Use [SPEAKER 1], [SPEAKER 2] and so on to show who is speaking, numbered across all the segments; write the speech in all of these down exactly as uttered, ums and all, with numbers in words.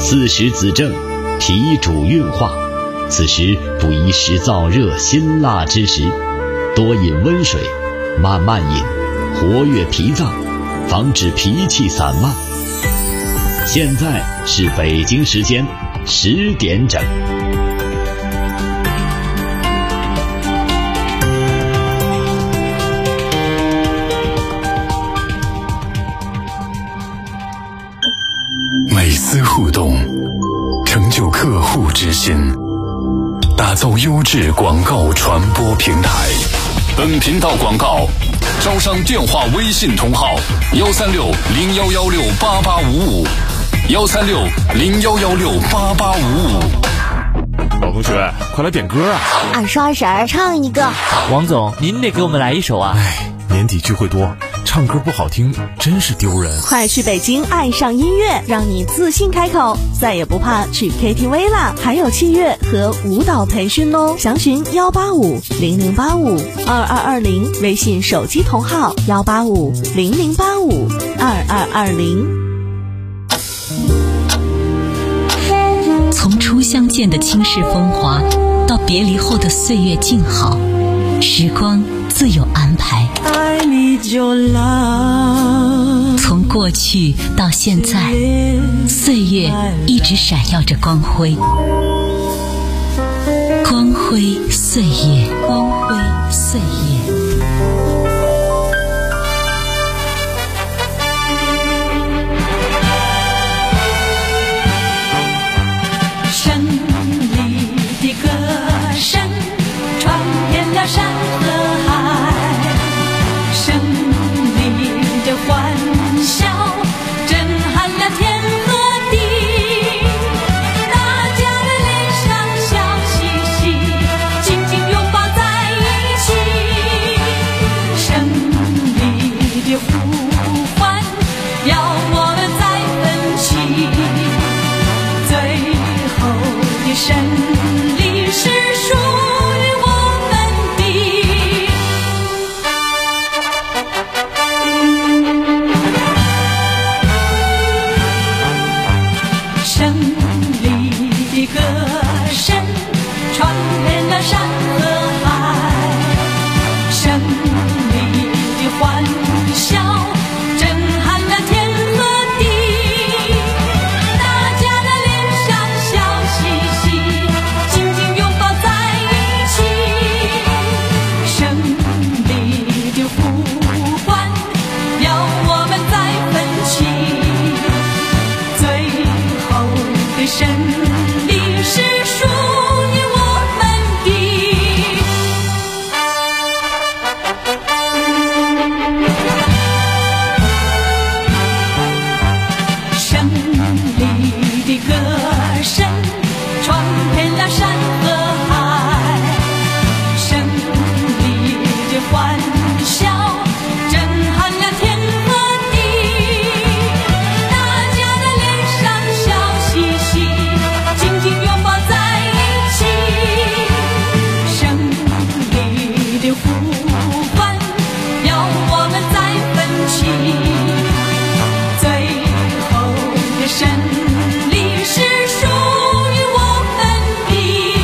[SPEAKER 1] 四时子正，脾主运化，此时不宜食燥热辛辣之食，多饮温水，慢慢饮，活跃脾脏，防止脾气散漫。现在是北京时间十点整。
[SPEAKER 2] 每丝互动，成就客户之心，打造优质广告传播平台。本频道广告招商电话微信同号：幺三六零幺幺六八八五五，幺三六零幺幺六八八五五。
[SPEAKER 3] 老同学，快来点歌啊！
[SPEAKER 4] 二叔二婶儿唱一个。
[SPEAKER 5] 王总，您得给我们来一首啊！
[SPEAKER 3] 哎，年底聚会多，唱歌不好听真是丢人。
[SPEAKER 6] 快去北京爱上音乐，让你自信开口，再也不怕去 K T V 啦！还有器乐和舞蹈培训哦，详询幺八五零零八五二二二零，微信手机同号幺八五零零八五二二二零。
[SPEAKER 7] 从初相见的倾世风华，到别离后的岁月静好，时光自有安排。从过去到现在，岁月一直闪耀着光辉，光辉岁月，光辉岁月。
[SPEAKER 8] 胜利的歌声传遍了山河海，胜利的欢笑震撼了天和地，大家的脸上笑嘻嘻，紧紧拥抱在一起，胜利的呼唤要我们再奋起，最后的胜利是属于我们的。胜利的歌声传遍了山和海，胜利的欢笑震撼了天和地，大家的脸上笑嘻嘻，紧紧拥抱在一起，胜利的呼唤要我们再奋起，最后的胜利是属于我们的。胜利的歌声传遍了山和海，胜利的欢笑震撼了天和地，大家的脸上笑嘻嘻，紧紧拥抱在一起，胜利的呼唤要我们再奋起，最后的胜利是属于我们的。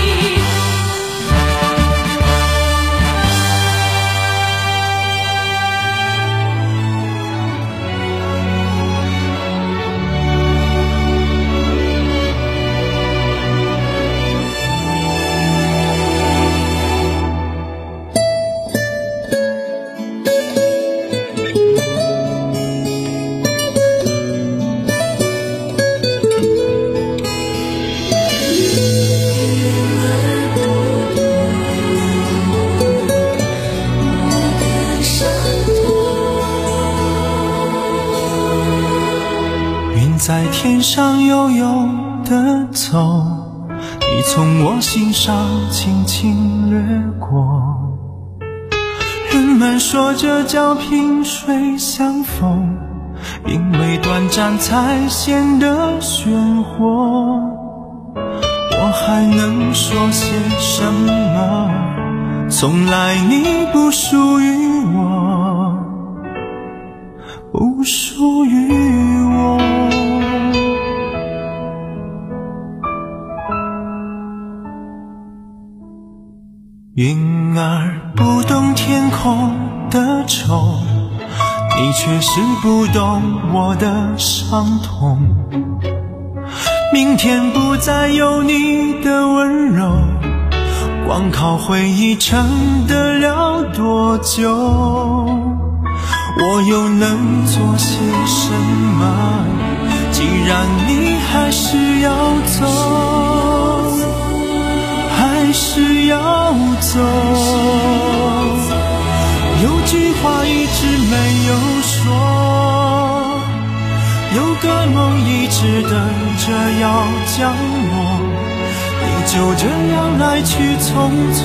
[SPEAKER 9] 云在天上悠悠地走，你从我心上轻轻掠过。人们说这叫萍水相逢，因为短暂才显得鲜活。我还能说些什么？从来你不属于我，不属于我。 云儿不懂天空的愁，你却是不懂我的伤痛。明天不再有你的温柔，光靠回忆撑得了多久？我又能做些什么？既然你还是要走，还是要走。有句话一直没有说，有个梦一直等着要降落，你就这样来去匆匆，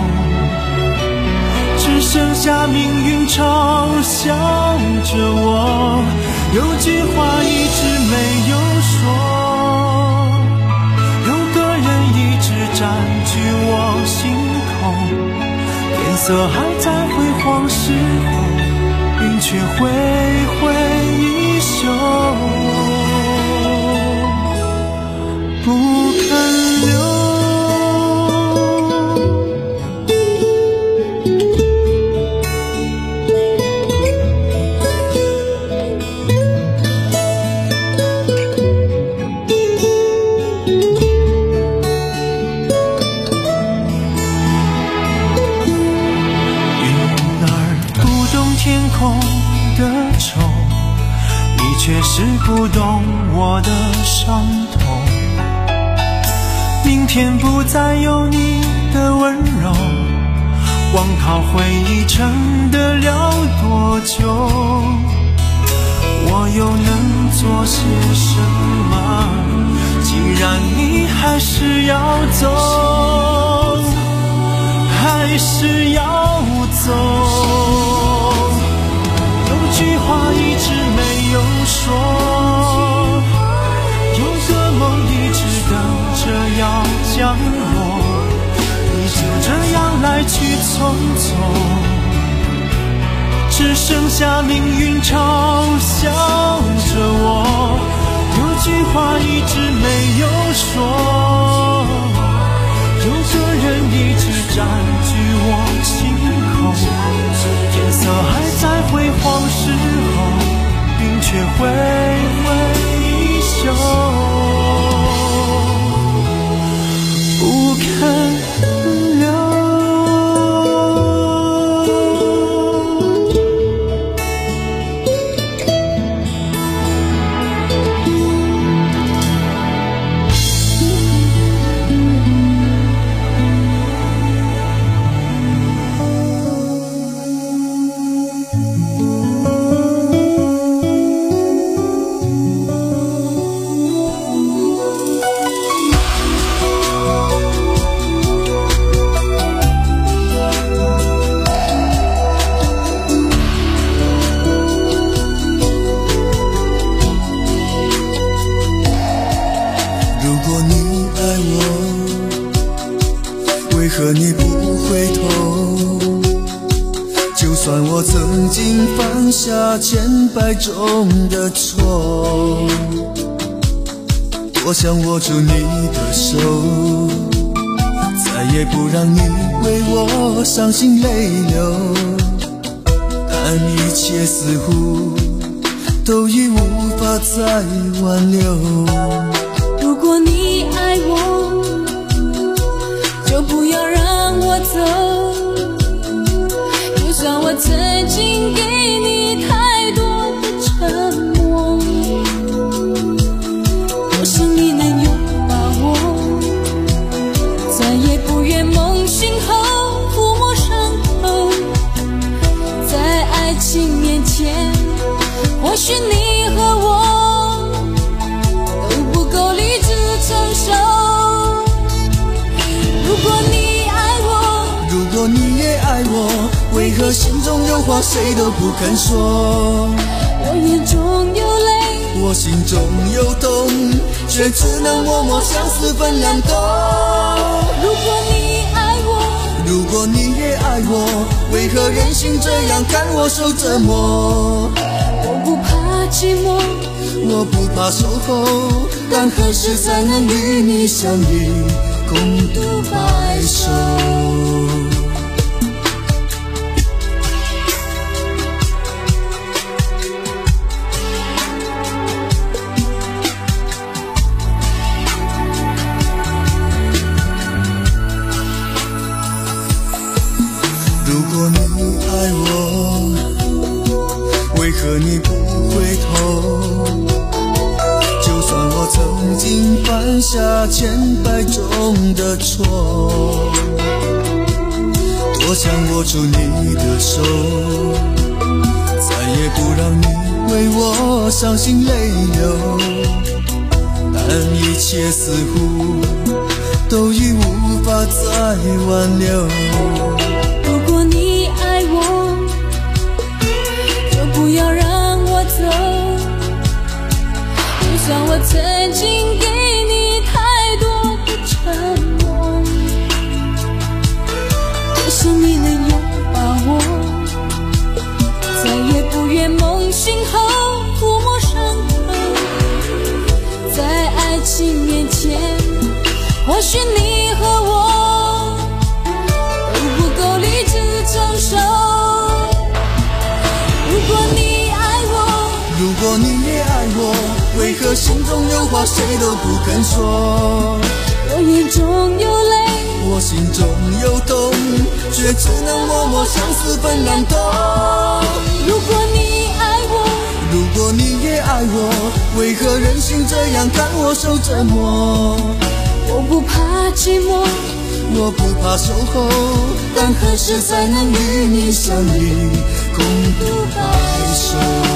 [SPEAKER 9] 只剩下命运嘲笑着我。有句话一直没有说，有个人一直占据我心口，天色还在辉煌时候，云却挥挥衣袖，不肯留。却是不懂我的伤痛。明天不再有你的温柔，光靠回忆撑得了多久？我又能做些什么？既然你还是要走，还是要走。有句话一直没有说，有个梦一直等着要降落，你就这样来去匆匆，只剩下命运嘲笑着我。有句话一直没有说，有个人一直占据我心口，天色还在辉煌时候，云却挥挥衣袖，不肯留。
[SPEAKER 10] 可你不回头，就算我曾经犯下千百种的错，多想握住你的手，再也不让你为我伤心泪流，但一切似乎都已无法再挽留。
[SPEAKER 11] 如果你爱我，就不要让我走，就算我曾经给你太多的沉默，我想你能有把握，再也不愿梦醒后抚摸伤口。在爱情面前，或许你和我都不够理智承受。如果你爱我，
[SPEAKER 10] 如果你也爱我，为何心中有话谁都不肯说？
[SPEAKER 11] 我眼中有泪，
[SPEAKER 10] 我心中有痛，却只能默默相思分两冬。
[SPEAKER 11] 如果你爱我，
[SPEAKER 10] 如果你也爱我，为何任性这样看我受折磨？
[SPEAKER 11] 我不怕寂寞，
[SPEAKER 10] 我不怕守候，但何时才能与你相遇，共度白首？ 犯下千百种的错，多想握住你的手，再也不让你为我伤心泪流，但一切似乎都已无法再挽留。
[SPEAKER 11] 如果你爱我，就不要让我走，就算我曾经给你太多的承诺，多想你能有把握，再也不愿梦醒后抚摸伤口，在爱情面前，或许你和我都不够理智承受。如果你爱我，
[SPEAKER 10] 如果你也爱我，为何心中有话谁都不肯说？
[SPEAKER 11] 我眼中有泪，
[SPEAKER 10] 我心中有痛，却只能默默相思分两头。
[SPEAKER 11] 如果你爱我，
[SPEAKER 10] 如果你也爱我，为何忍心这样看我受折磨？
[SPEAKER 11] 我不怕寂寞，
[SPEAKER 10] 我不怕守候，但何时才能与你相遇，共度白首？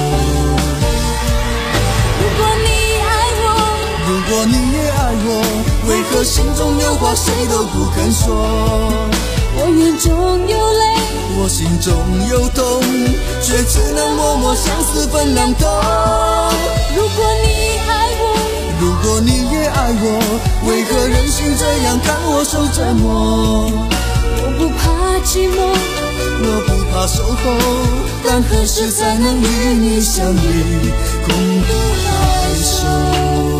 [SPEAKER 11] 如果你爱我，
[SPEAKER 10] 如果你也爱我，为何心中有话谁都不肯说？
[SPEAKER 11] 我眼中有泪，
[SPEAKER 10] 我心中有痛，却只能默默相思分两头。
[SPEAKER 11] 如果你爱我，
[SPEAKER 10] 如果你也爱我，为何忍心这样看我受折磨？
[SPEAKER 11] 我不怕寂寞，
[SPEAKER 10] 我不怕守候，但何时才能与你相遇，共度白首？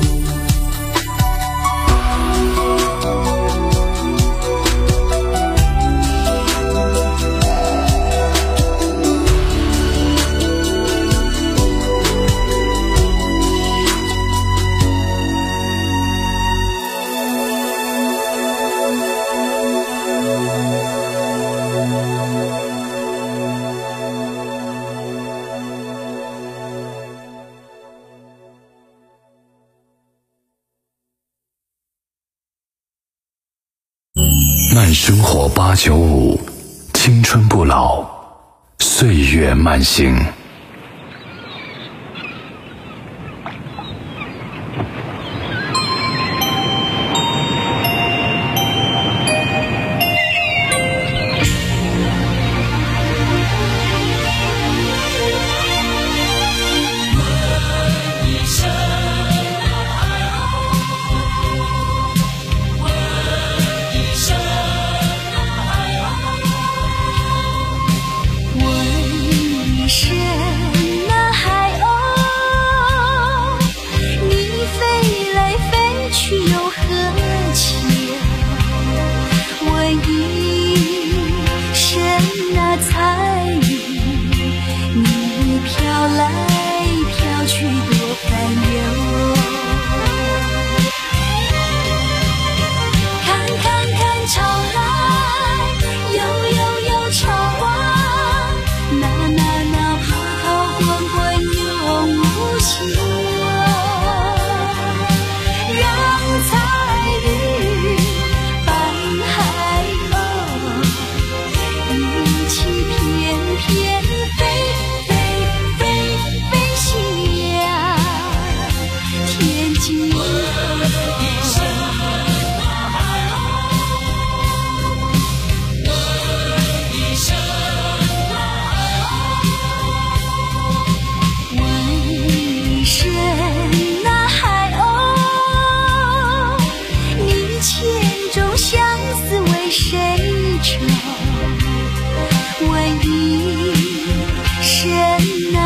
[SPEAKER 2] 慢生活八九五，青春不老，岁月慢行。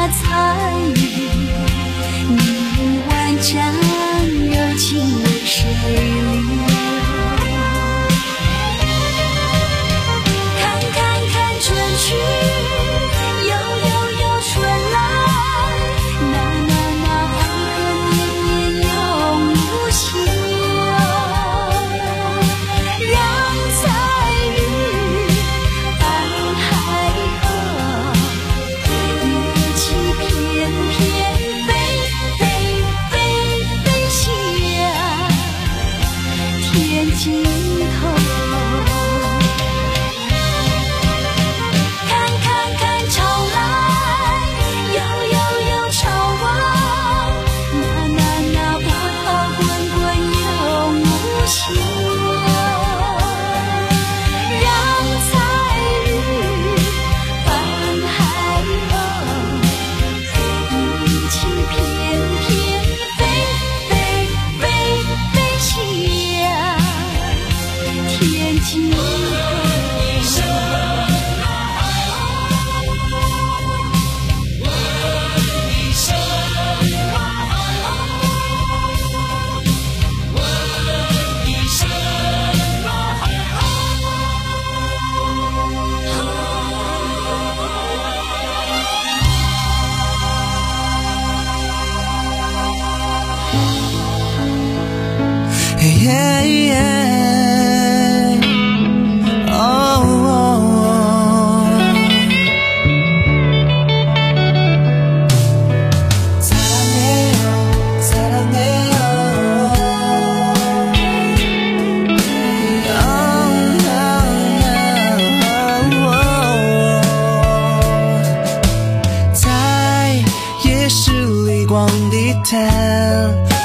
[SPEAKER 11] 参与你万丈柔情为谁？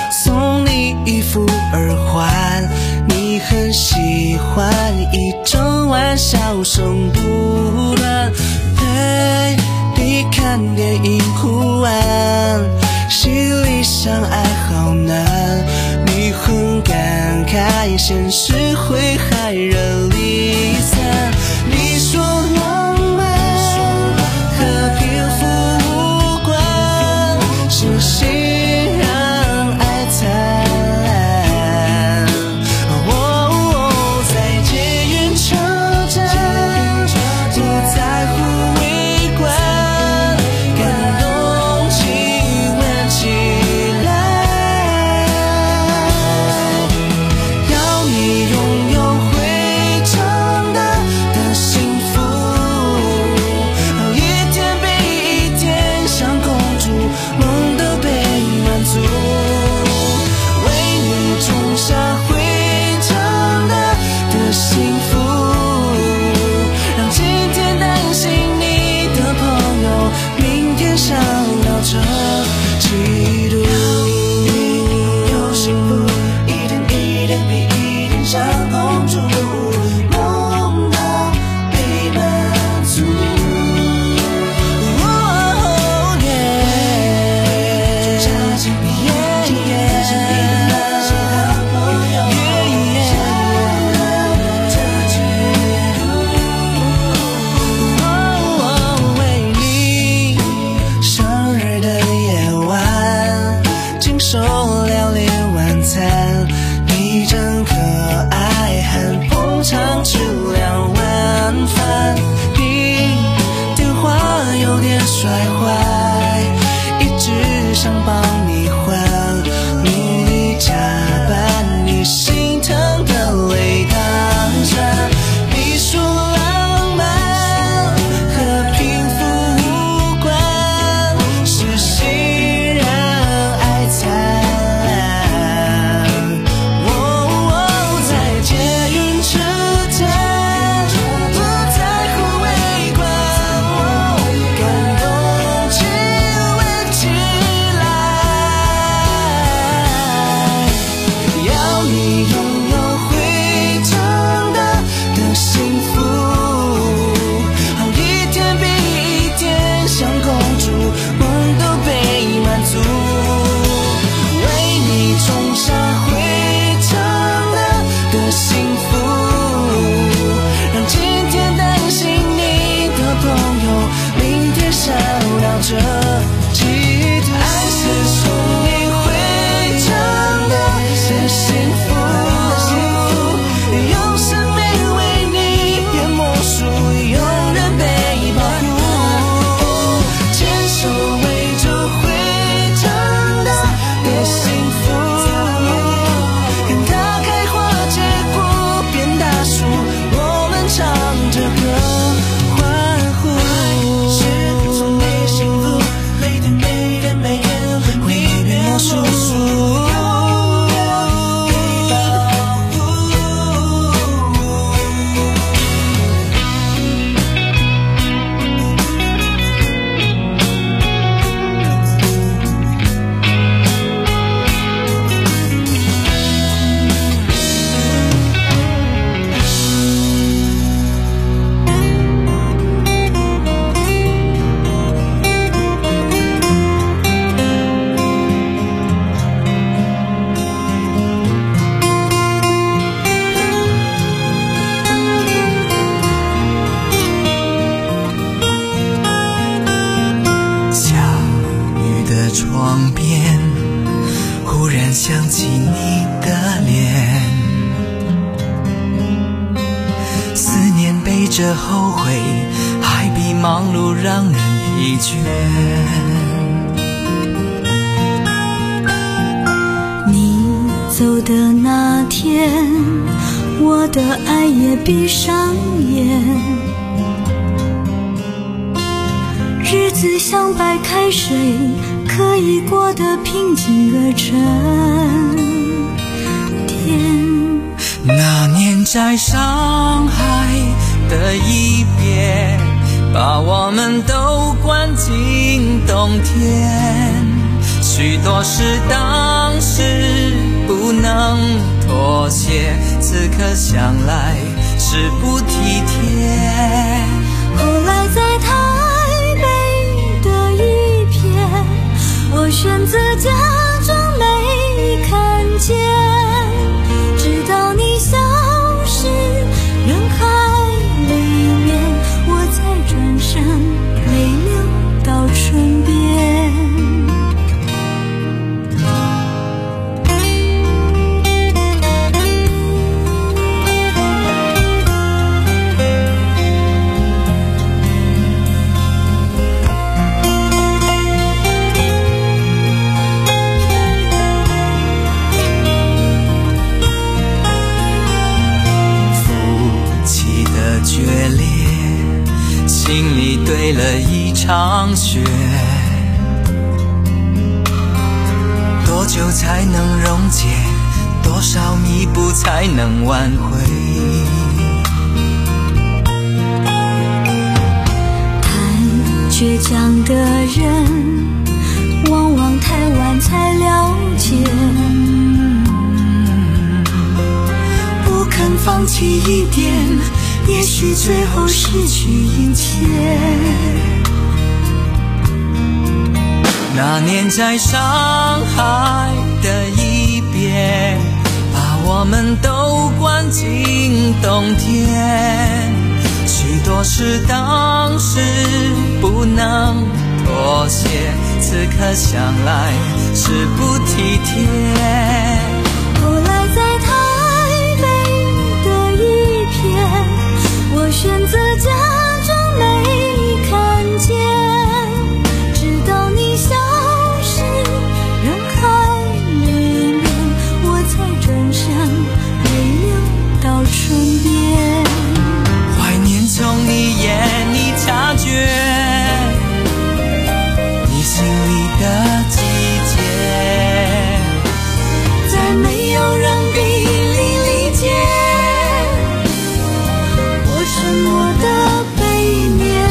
[SPEAKER 12] 送你一副耳环，你很喜欢，一整晚笑声不断，陪你看电影哭完，心里想爱好难，你很感慨，现实会害人离散。你说浪漫和贫富无关，是心让爱灿烂。哦，在捷运车站不在乎围观，感动亲吻起来，要你拥有会长大的幸福，一天比一天像公主，梦都被满足，为你种下会长大的幸福，让今天担心你的朋友明天想要这嫉妒。有幸福，一天一天比一天像公主，梦到被满足。哦耶，种下幸福，今天担心你的那些好朋友，想要这嫉妒。为你生日的夜晚，经手料理晚餐，你真可爱，和捧场吃两碗饭。你电话有点摔坏，一直想帮你还，努力加班，你心疼的泪当下。你说浪漫和贫富无关，是心让爱灿烂。哦，在捷运车站不在乎围观，感动亲吻起来，要你拥有会长大的幸福，好一天比一天像公主，梦都被满足，为你种下会长大的幸福，让今天担心你的朋友明天想要这嫉妒。爱是送你会长大的幸福，用生命为你变魔术，永远被保护，牵手围着会长大的幸福，看它开花结果变大树，我们唱着歌欢呼。爱是送你幸福，每天每天每天为你变魔术，下雨的窗边，忽然想起你的脸，思念背着后悔，还比忙碌让人疲倦。
[SPEAKER 11] 你走的那天，我的爱也闭上眼，日子像白开水，可以过得平静而沉淀。
[SPEAKER 12] 那年在上海的一别，把我们都关进冬天，许多事当时
[SPEAKER 10] 此刻想来是不体贴。
[SPEAKER 11] 后来在台北的一片，我选择假装没看见，直到你消失人海里面，我才转身泪流到唇边。决裂，心里堆了一场雪，多久才能溶解？多少弥补才能挽回？太倔强的人，往往太晚才了解，不肯放弃一点，也许最后失去一切。那年在上海的一别，把我们都关进冬天，许多事当时不能妥协，此刻想来是不体贴。后来在台北的一片，我选择假装没看见，直到你消失人海里面，我才转身泪流到唇边。怀念从你眼里察觉你心里的季节，在没有人比你理解沉默的背面，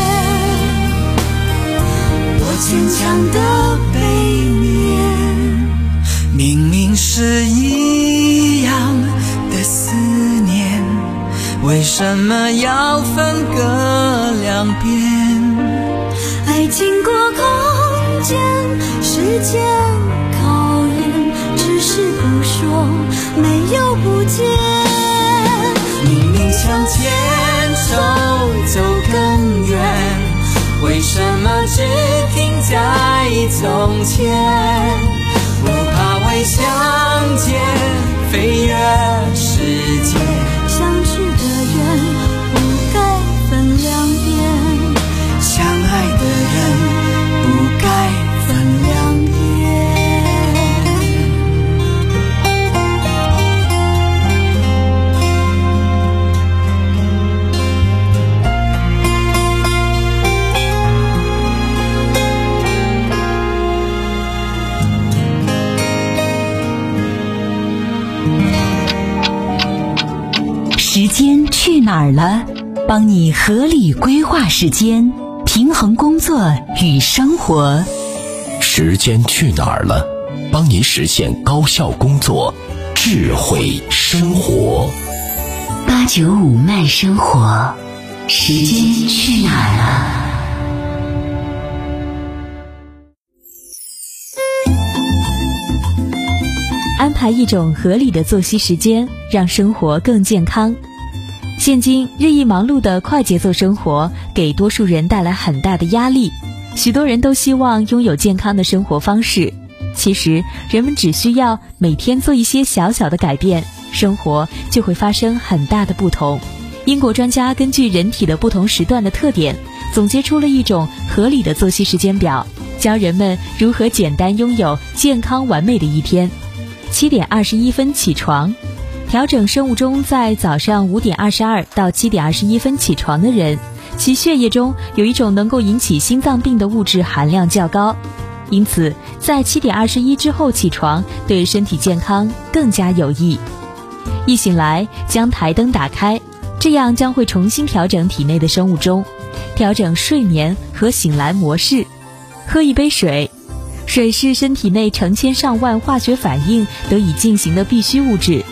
[SPEAKER 11] 我坚强的背面，明明是一样的思念，为什么要分隔两边？爱经过空间时间考验，只是不说没有不见，明明相见手走更远，为什么只停在从前？不怕未相见，飞越世界。相知的人不该分两边，相爱的人不该分两边。
[SPEAKER 7] 时间去哪儿了？帮你合理规划时间，平衡工作与生活。
[SPEAKER 2] 时间去哪儿了？帮你实现高效工作，智慧生活。
[SPEAKER 7] 八九五慢生活，时间去哪儿了？
[SPEAKER 6] 安排一种合理的作息时间，让生活更健康。现今日益忙碌的快节奏生活给多数人带来很大的压力，许多人都希望拥有健康的生活方式。其实人们只需要每天做一些小小的改变，生活就会发生很大的不同。英国专家根据人体的不同时段的特点，总结出了一种合理的作息时间表，教人们如何简单拥有健康完美的一天。七点二十一分起床，调整生物钟在早上五点二十二到七点二十一分起床的人，其血液中有一种能够引起心脏病的物质含量较高，因此在七点二十一之后起床对身体健康更加有益。一醒来将台灯打开，这样将会重新调整体内的生物钟，调整睡眠和醒来模式。喝一杯水，水是身体内成千上万化学反应得以进行的必需物质，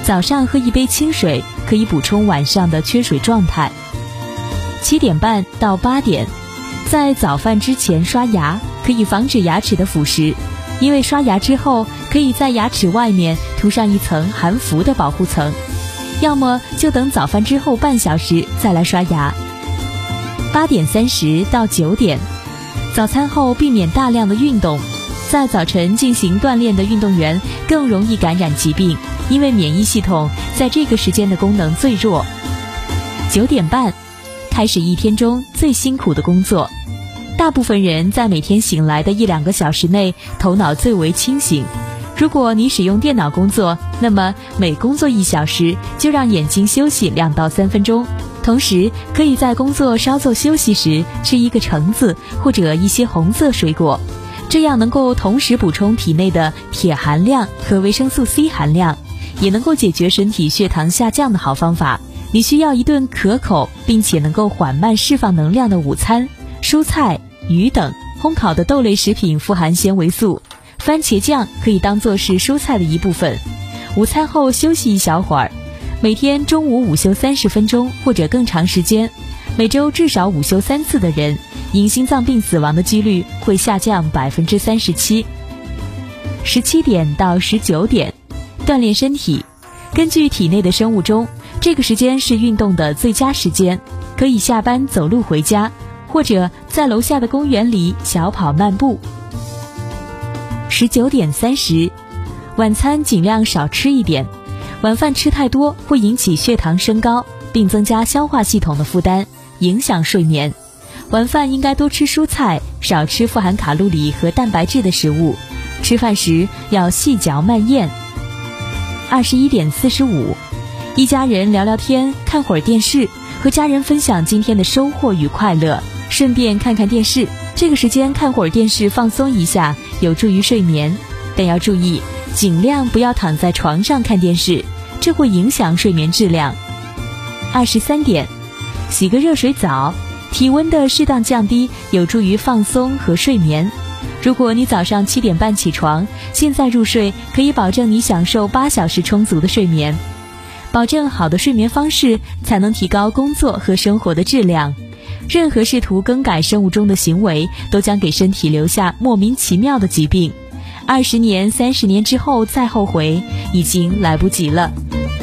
[SPEAKER 6] 早上喝一杯清水可以补充晚上的缺水状态。七点半到八点，在早饭之前刷牙，可以防止牙齿的腐蚀，因为刷牙之后可以在牙齿外面涂上一层含氟的保护层，要么就等早饭之后半小时再来刷牙。八点三十到九点，早餐后避免大量的运动，在早晨进行锻炼的运动员更容易感染疾病，因为免疫系统在这个时间的功能最弱。九点半，开始一天中最辛苦的工作。大部分人在每天醒来的一两个小时内，头脑最为清醒。如果你使用电脑工作，那么每工作一小时就让眼睛休息两到三分钟，同时可以在工作稍作休息时吃一个橙子或者一些红色水果，这样能够同时补充体内的铁含量和维生素 C 含量，也能够解决身体血糖下降的好方法。你需要一顿可口并且能够缓慢释放能量的午餐，蔬菜、鱼等烘烤的豆类食品富含纤维素，番茄酱可以当作是蔬菜的一部分。午餐后休息一小会儿，每天中午午休三十分钟或者更长时间，每周至少午休三次的人，因心脏病死亡的几率会下降百分之三十七。十七点到十九点，锻炼身体。根据体内的生物钟，这个时间是运动的最佳时间，可以下班走路回家，或者在楼下的公园里小跑漫步。十九点三十，晚餐尽量少吃一点，晚饭吃太多会引起血糖升高，并增加消化系统的负担，影响睡眠。晚饭应该多吃蔬菜，少吃富含卡路里和蛋白质的食物。吃饭时要细嚼慢咽。二十一点四十五，一家人聊聊天，看会儿电视，和家人分享今天的收获与快乐，顺便看看电视。这个时间看会儿电视放松一下，有助于睡眠，但要注意尽量不要躺在床上看电视，这会影响睡眠质量。二十三点，洗个热水澡，体温的适当降低有助于放松和睡眠。如果你早上七点半起床，现在入睡，可以保证你享受八小时充足的睡眠。保证好的睡眠方式，才能提高工作和生活的质量。任何试图更改生物钟的行为，都将给身体留下莫名其妙的疾病。二十年、三十年之后再后悔，已经来不及了。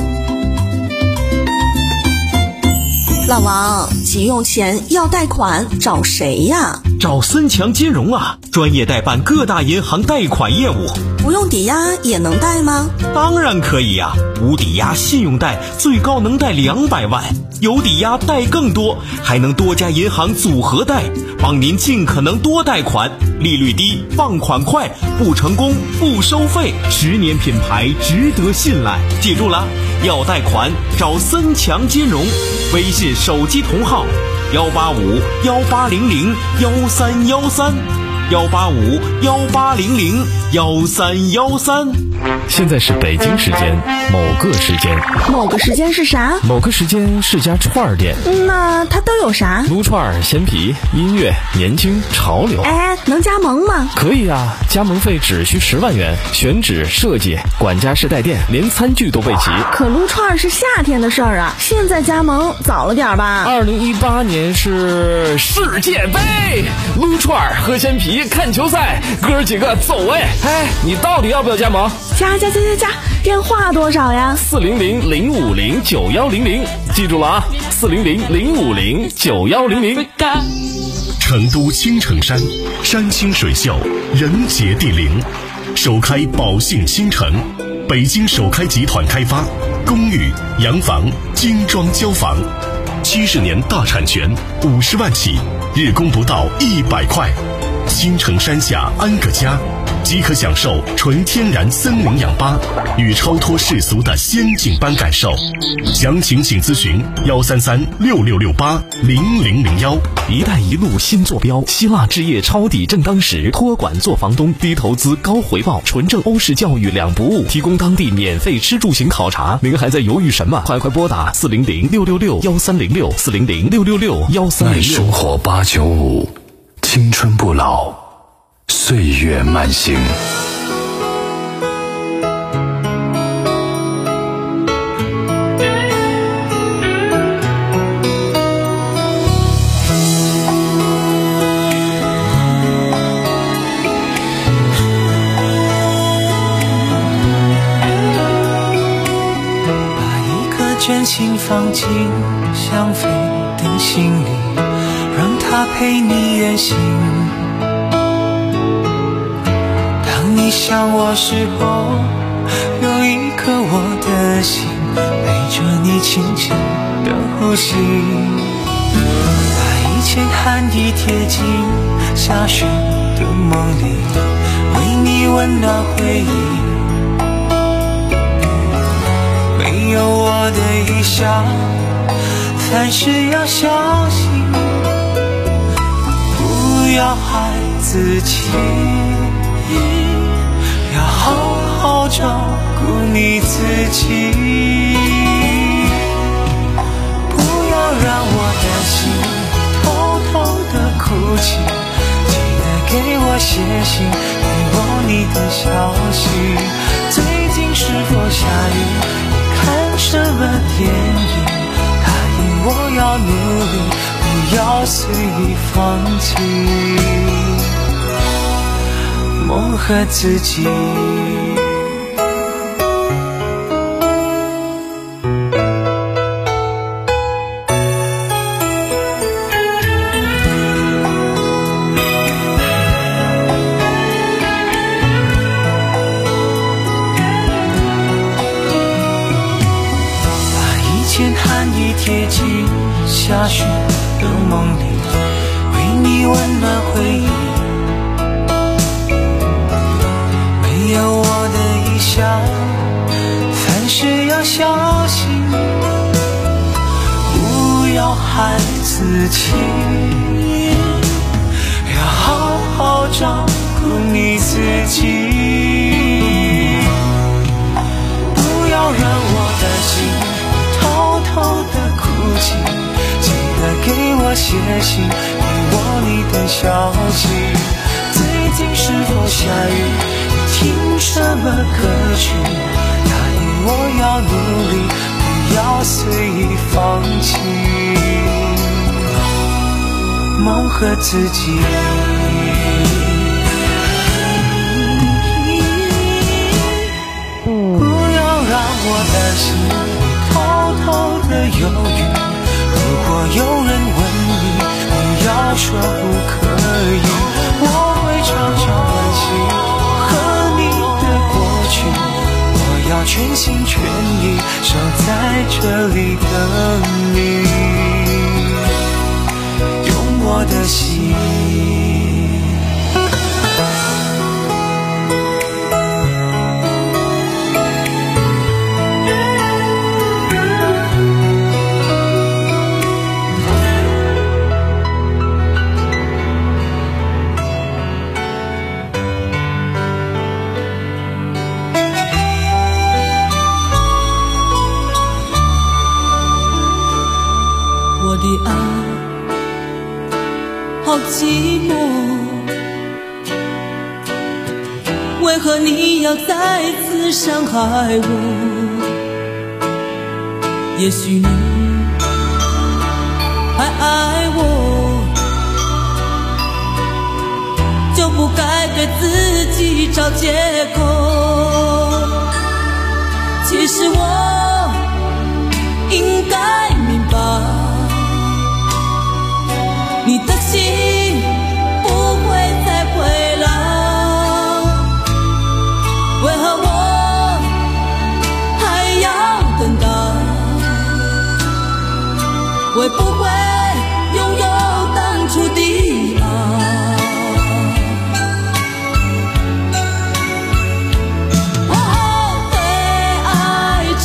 [SPEAKER 13] 老王，急用钱要贷款，找谁呀？
[SPEAKER 14] 找森强金融啊，专业代办各大银行贷款业务。
[SPEAKER 13] 不用抵押也能贷吗？
[SPEAKER 14] 当然可以呀、啊，无抵押信用贷最高能贷两百万，有抵押贷更多，还能多家银行组合贷，帮您尽可能多贷款，利率低，放款快，不成功不收费，十年品牌，值得信赖。记住了，要贷款找森强金融，微信手机同号幺八五幺八零零幺三幺三幺八五幺八零零幺三幺三。
[SPEAKER 3] 现在是北京时间某个时间，
[SPEAKER 13] 某个时间是啥？
[SPEAKER 3] 某个时间是家串儿店。
[SPEAKER 13] 那它都有啥？
[SPEAKER 3] 撸串、鲜皮、音乐、年轻、潮流。
[SPEAKER 13] 哎，能加盟吗？
[SPEAKER 3] 可以啊，加盟费只需十万元，选址、设计、管家式带电，连餐具都备齐。
[SPEAKER 13] 可撸串是夏天的事儿啊，现在加盟早了点吧？
[SPEAKER 3] 二零一八年是世界杯，撸串、喝鲜皮、看球赛，哥儿几个走哎！哎，你到底要不要加盟？
[SPEAKER 13] 加加加加加，电话多少呀？
[SPEAKER 3] 四零零零五零九幺零零，记住了啊，四零零零五零九幺零零。
[SPEAKER 2] 成都青城山，山清水秀，人杰地灵，首开宝信新城，北京首开集团开发，公寓、洋房、精装交房，七十年大产权，五十万起，日供不到一百块。青城山下安个家，即可享受纯天然森林氧吧与超脱世俗的仙境般感受。详情请咨询幺三三六六六八零零零幺。
[SPEAKER 3] 一带一路新坐标，希腊置业抄底正当时，托管做房东，低投资高回报，纯正欧式教育两不误，提供当地免费吃住行考察。您还在犹豫什么？快快拨打四零零六六六幺三零六四零零六六六幺三零六。
[SPEAKER 2] 耐生活八九五，青春不老，岁月慢行。
[SPEAKER 9] 真情放进想飞的心里，让它陪你远行。当你想我时候，有一颗我的心陪着你轻轻的呼吸。把一切汗滴贴近下雪的梦里，为你温暖回忆。没有我的一笑，凡事要小心，不要害自己，要好好照顾你自己。不要让我的心偷偷的哭泣，记得给我写信，给我你的消息。最近是否下雨？看什么电影？答应我要努力，不要随意放弃梦和自己。贴近下雪的梦里，为你温暖回忆。没有我的一笑，凡事要小心，不要害自己，要好好照顾你自己。不要让我的心偷偷的哭泣，记得给我写信，给我你的消息。最近是否下雨？听什么歌曲？答应我要努力，不要随意放弃梦和自己。不要让我的心偷偷的犹豫，如果有人问你，你要说不可以，我会常常惋惜和你的过去，我要全心全意守在这里等你，用我的心。
[SPEAKER 11] 我的爱好寂寞，为何你要再次伤害我？也许你还爱我，就不该对自己找借口。其实我应该明白，你的心不会再回来，为何我还要等待？会不会拥有当初的爱？哦，对爱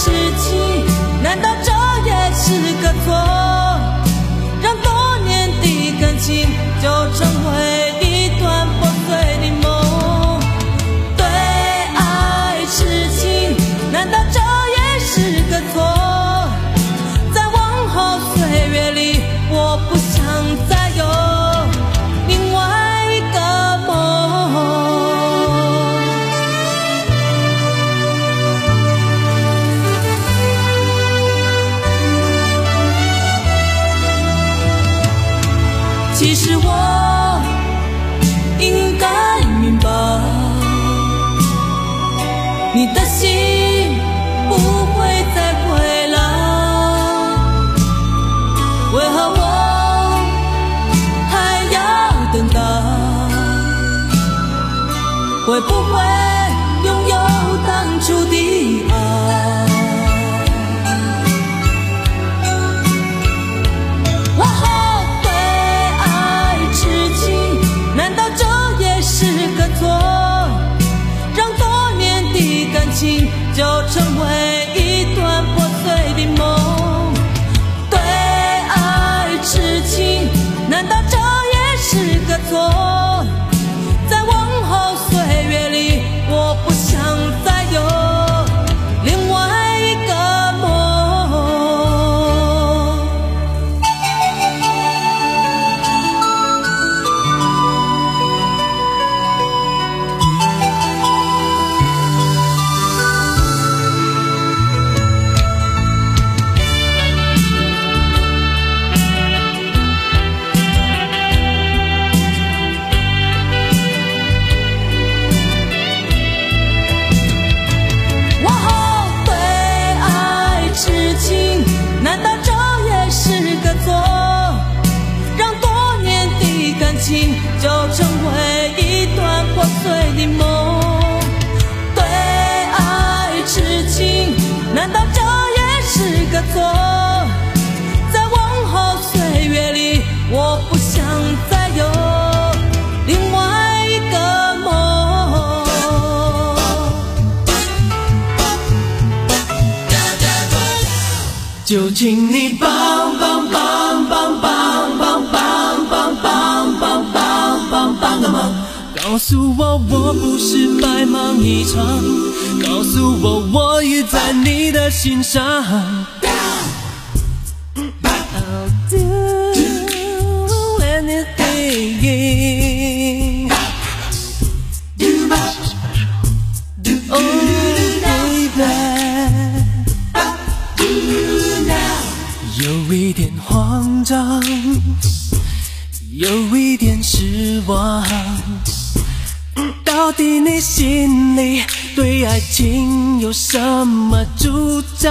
[SPEAKER 8] 回一段破碎的梦。对爱痴情，难道这也是个错？在往后岁月里，我不想再有另外一个梦。难道这也是个错？让多年的感情就成为一段破碎的梦。对爱痴情，难道这也是个错？在往后岁月里，我不想再有另外一个梦。就请你帮帮帮帮帮帮帮帮帮帮帮帮帮个忙，告诉我我不是白忙一场，告诉我我已在你的心上。I'll do anything. Oh baby，有一点慌张，有一点失望，到底你心里对爱情有什么主张？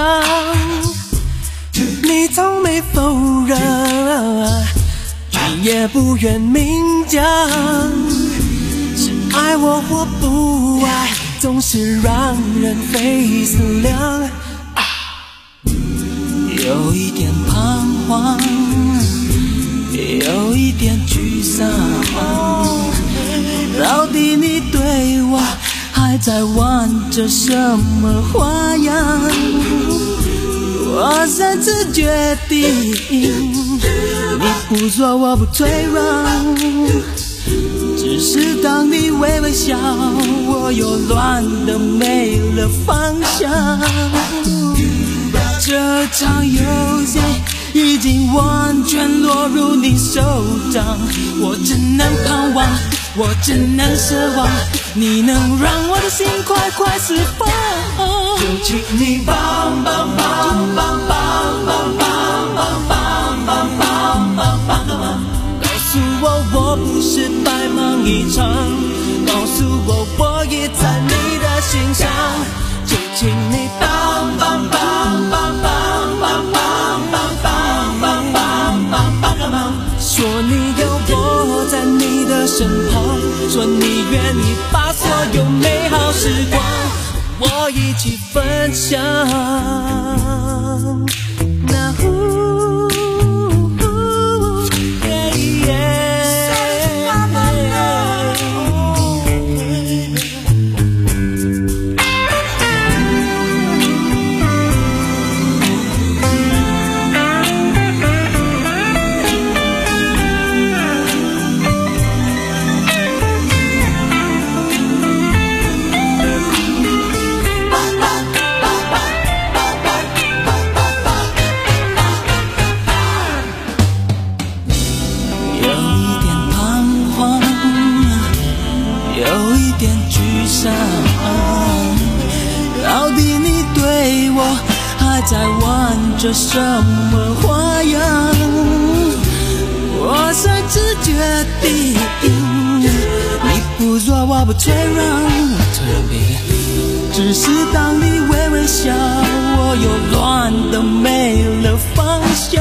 [SPEAKER 8] 你从没否认，你也不愿明讲，是爱我或不爱，总是让人费思量。有一点彷徨，有一点沮丧，到底你对我还在玩着什么花样？我擅自决定，你不说我不退让，只是当你微微笑，我又乱得没了方向。这场游戏已经完全落入你手掌，我只能盼望，我只能奢望，你能让我的心快快释放。就请你帮帮帮帮帮帮帮帮帮帮帮帮帮个忙，告诉我我不是白忙一场，告诉我我已在你的心上。就请你帮帮帮帮帮帮帮帮帮帮帮帮帮个忙，说你有我在你的身旁，说你愿意把所有美好时光我一起分享。那呼到底你对我还在玩着什么花样？我擅自决定，你不说我不退让，只是当你微微笑，我又乱得没了方向。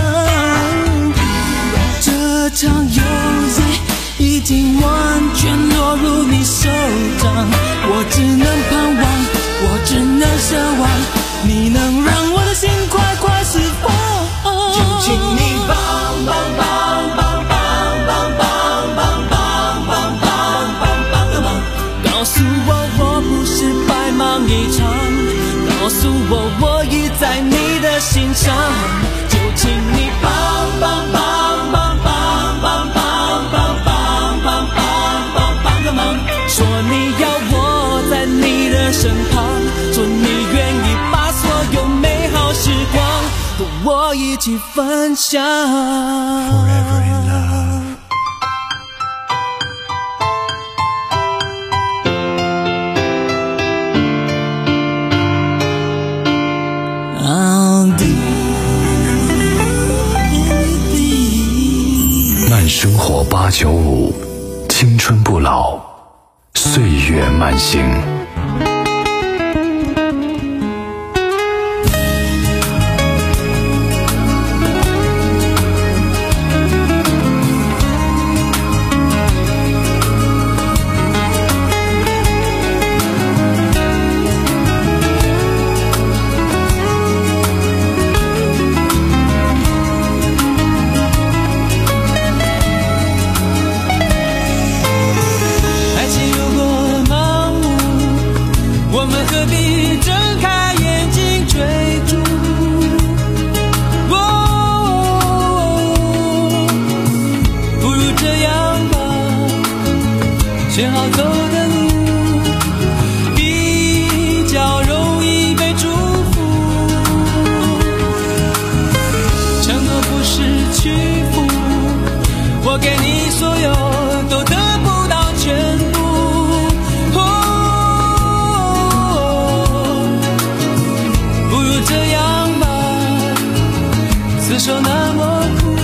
[SPEAKER 8] 这场游戏已经完全落入你手掌，我只能盼望，我只能奢望，你能让我的心快快释放。就请你帮帮帮帮帮帮帮帮帮帮帮帮帮个忙，告诉我我不是白忙一场，告诉我
[SPEAKER 9] 我已在你的心上，就请你帮帮帮帮帮帮帮帮帮帮帮帮个忙，说你要我在你的身旁，说你愿意把所有美好时光和我一起分享。
[SPEAKER 10] Forever in love。
[SPEAKER 2] 慢生活八九五，青春不老，岁月慢行。
[SPEAKER 9] 选好走的路，比较容易被祝福。承诺不是屈服，我给你所有都得不到全部。哦，不如这样吧，厮守那么苦。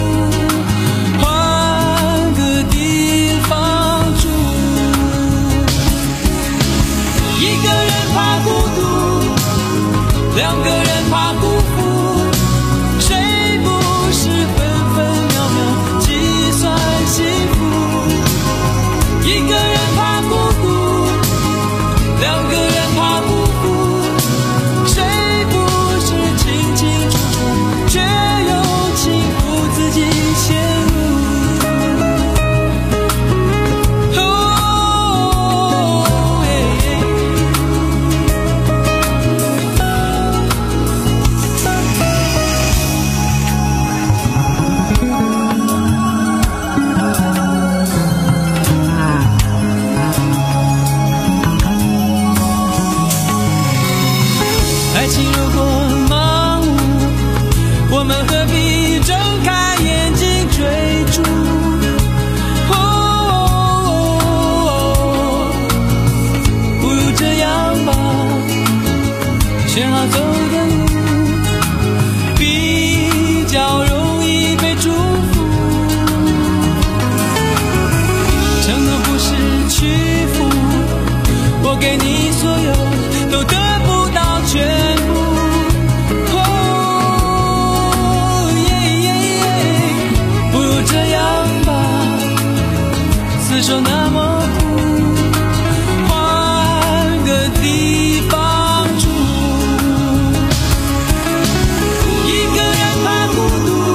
[SPEAKER 9] 两个人怕辜负，谁不是分分秒秒计算幸福？一个人怕孤独，两个人怕辜负，谁不是清清楚楚，却又轻抚自己陷入？爱情如果盲目，我们何必睁开眼睛追逐？哦，不如这样吧，选好走的路，比较容易被祝福。承诺不是屈服，我给你所有都得不到全部。 厮守那么苦，换个地方住。一个人怕孤独，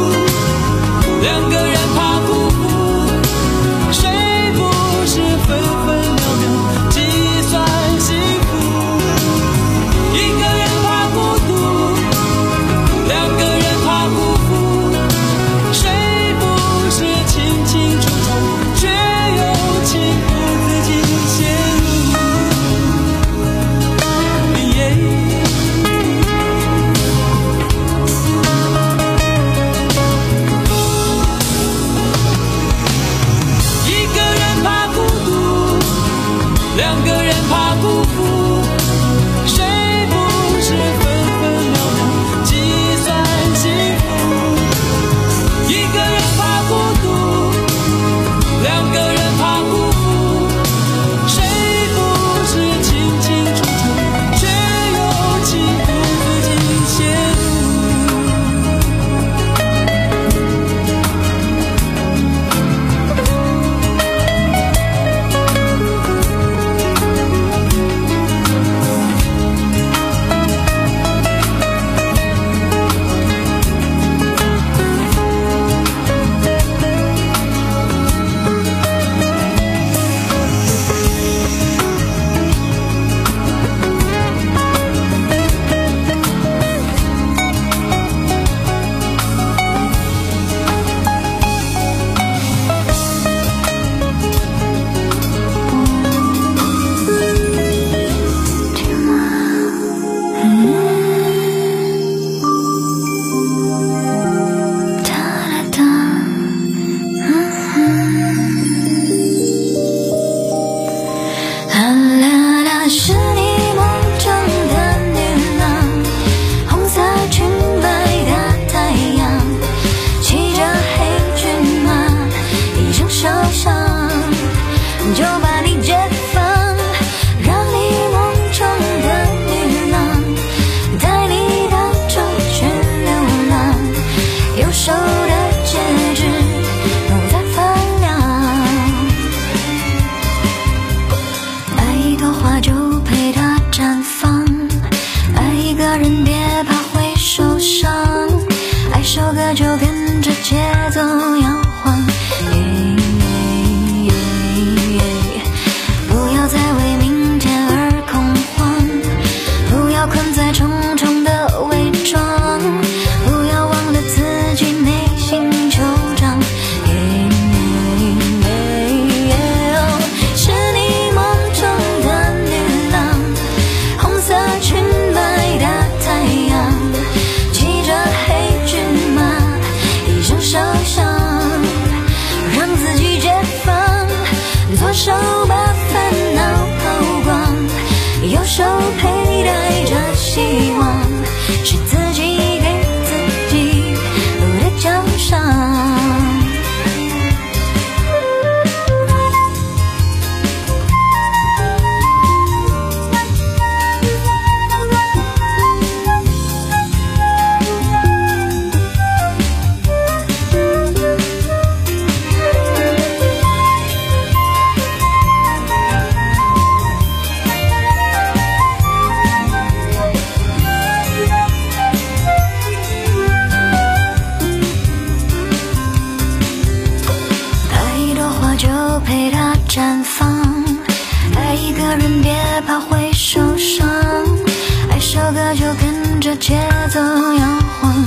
[SPEAKER 15] 绽放。爱一个人别怕会受伤，爱首歌就跟着节奏摇晃。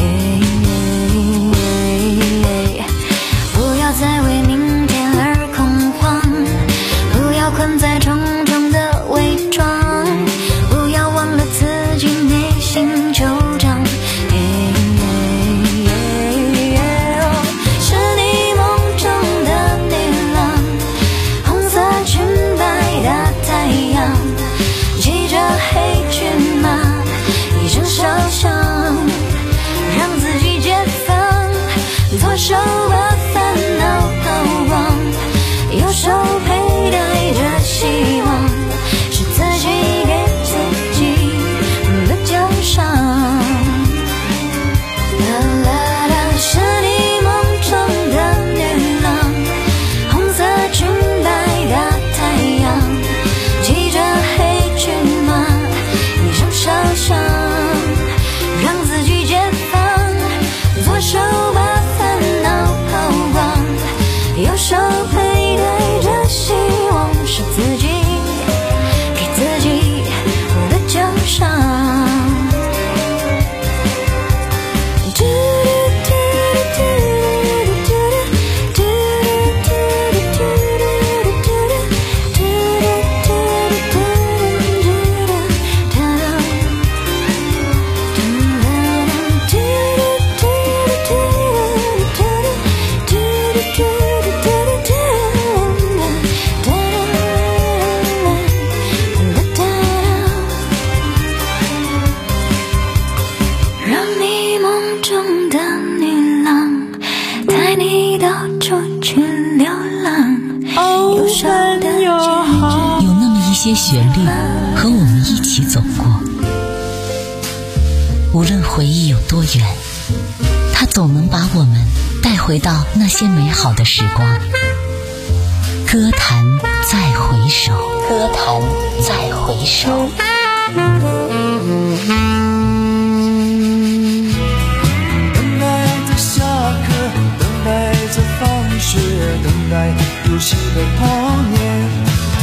[SPEAKER 15] 不要再为明天而恐慌，不要困在重重的伪装，不要忘了自己内心旧账。是你梦中的女郎，红色裙摆的太阳，骑着黑骏马，一声烧香，让自己解放，左手把烦恼抛光，右手佩戴着希望，是自己给自己的奖赏。啦啦啦，是你梦中的女郎，红色裙摆的太阳，骑着黑骏马，一声烧香，让自己解放，左手把烦恼抛光，右手佩戴着希望，是自己给自己的奖赏。让你梦中的女郎带你到处去流浪。有手的
[SPEAKER 7] 有那么一些旋律和我们一起走过，无论回忆有多远，它总能把我们带回到那些美好的时光。歌坛再回首，歌坛再回首。
[SPEAKER 9] 等待着下课，等待着放学，等待游戏的童年。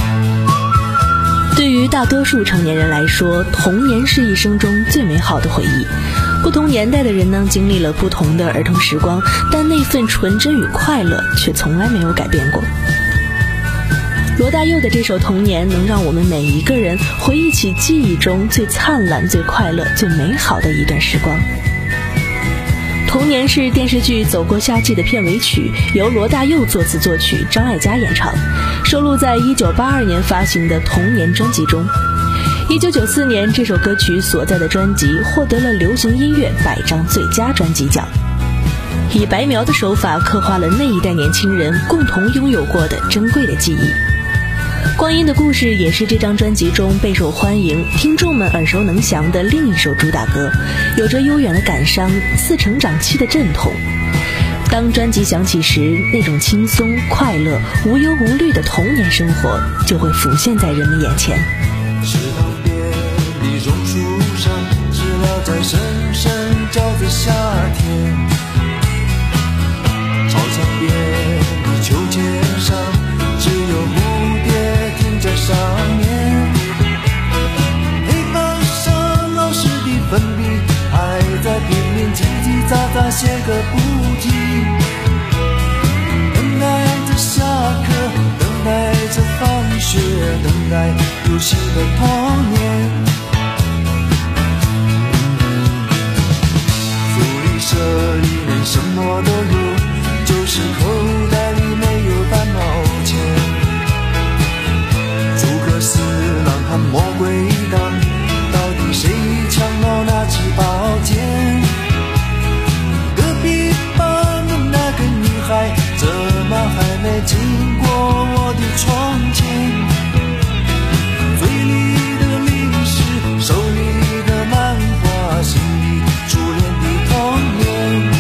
[SPEAKER 6] 对于大多数成年人来说，童年是一生中最美好的回忆。不同年代的人呢，经历了不同的儿童时光，但那份纯真与快乐却从来没有改变过。罗大佑的这首《童年》能让我们每一个人回忆起记忆中最灿烂、最快乐、最美好的一段时光。《童年》是电视剧《走过夏季》的片尾曲，由罗大佑作词作曲，张艾嘉演唱，收录在一九八二年发行的《童年》专辑中。一九九四年，这首歌曲所在的专辑获得了流行音乐百张最佳专辑奖，以白描的手法刻画了那一代年轻人共同拥有过的珍贵的记忆。光阴的故事也是这张专辑中备受欢迎、听众们耳熟能详的另一首主打歌，有着悠远的感伤、似成长期的阵痛。当专辑响起时，那种轻松、快乐、无忧无虑的童年生活就会浮现在人们眼前。
[SPEAKER 9] 池塘边的榕树上，知了在声声叫着夏天。操场边的秋千上，只有蝴蝶停在上面。黑板上老师的粉笔还在拼命叽叽喳喳写个不停。等待着下课，等待着放学，等待游戏的童年。福利社里面什么都有，就是口袋里没有半毛钱。诸葛四郎和魔鬼党，到底谁抢到那支宝剑？隔壁班的那个女孩，怎么还没经过我的窗前？嘴里的零食，手里的漫画，心里初恋的童年。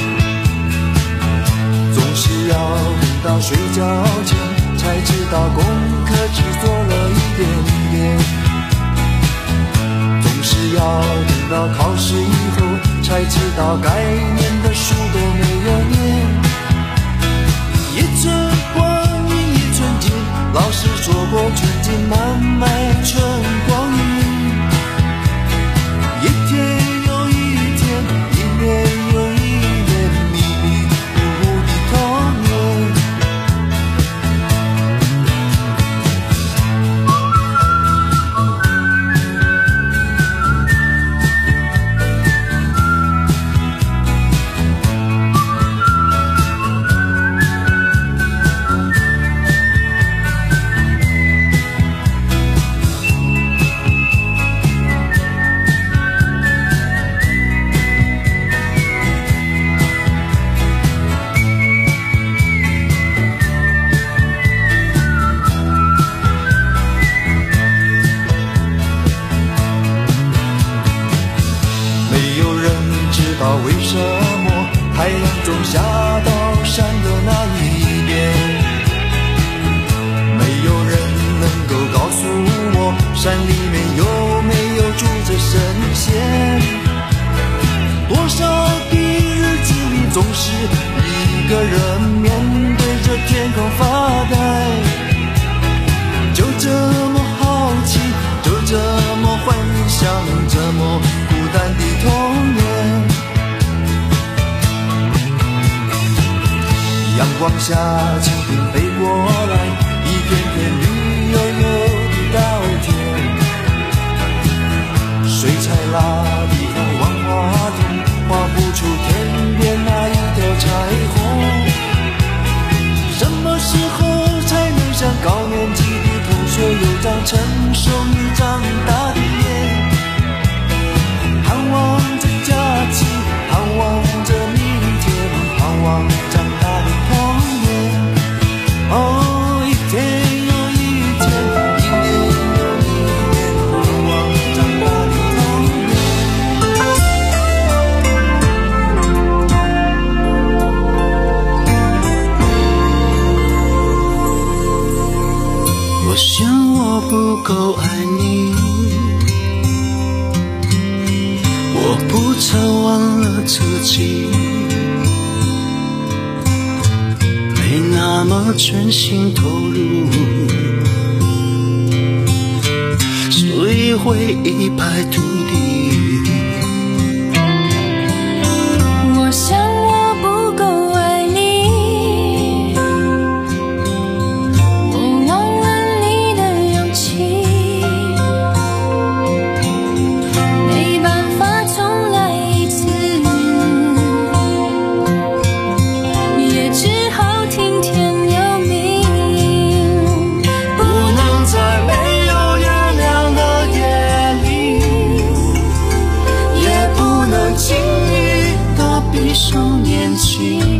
[SPEAKER 9] 总是要等到睡觉前，才知道功课只做了一点点。总是要等到考试以后，才知道该念的书都没有念。一寸光阴一寸金， 尽漫漫春光阴，一天又一天，一年又一年，迷迷糊糊的童年。为什么太阳总下到山的那一边？没有人能够告诉我，山里面有没有住着神仙？多少的日子里，总是一个人面对着天空发呆，就这么好奇，就这么幻想，这么孤单的童年。阳光下，蜻蜓飞过来，一片片绿油油的稻田。水彩蜡的万花筒，画不出天边那一条彩虹。什么时候才能像高年级的同学，有张成熟又长大的脸？盼望着假期，盼望着明天，盼望长大的哦，一天又一天，一年又一年，盼望长大的童年。我想我不够爱你，我不曾忘了自己，没那么全心投入，所以会一败涂地。
[SPEAKER 11] 我想我不够爱你，我忘了你的勇气，没办法重来一次，也只好听天由命，不能在没有月亮的夜里，也不能轻易地闭上眼睛。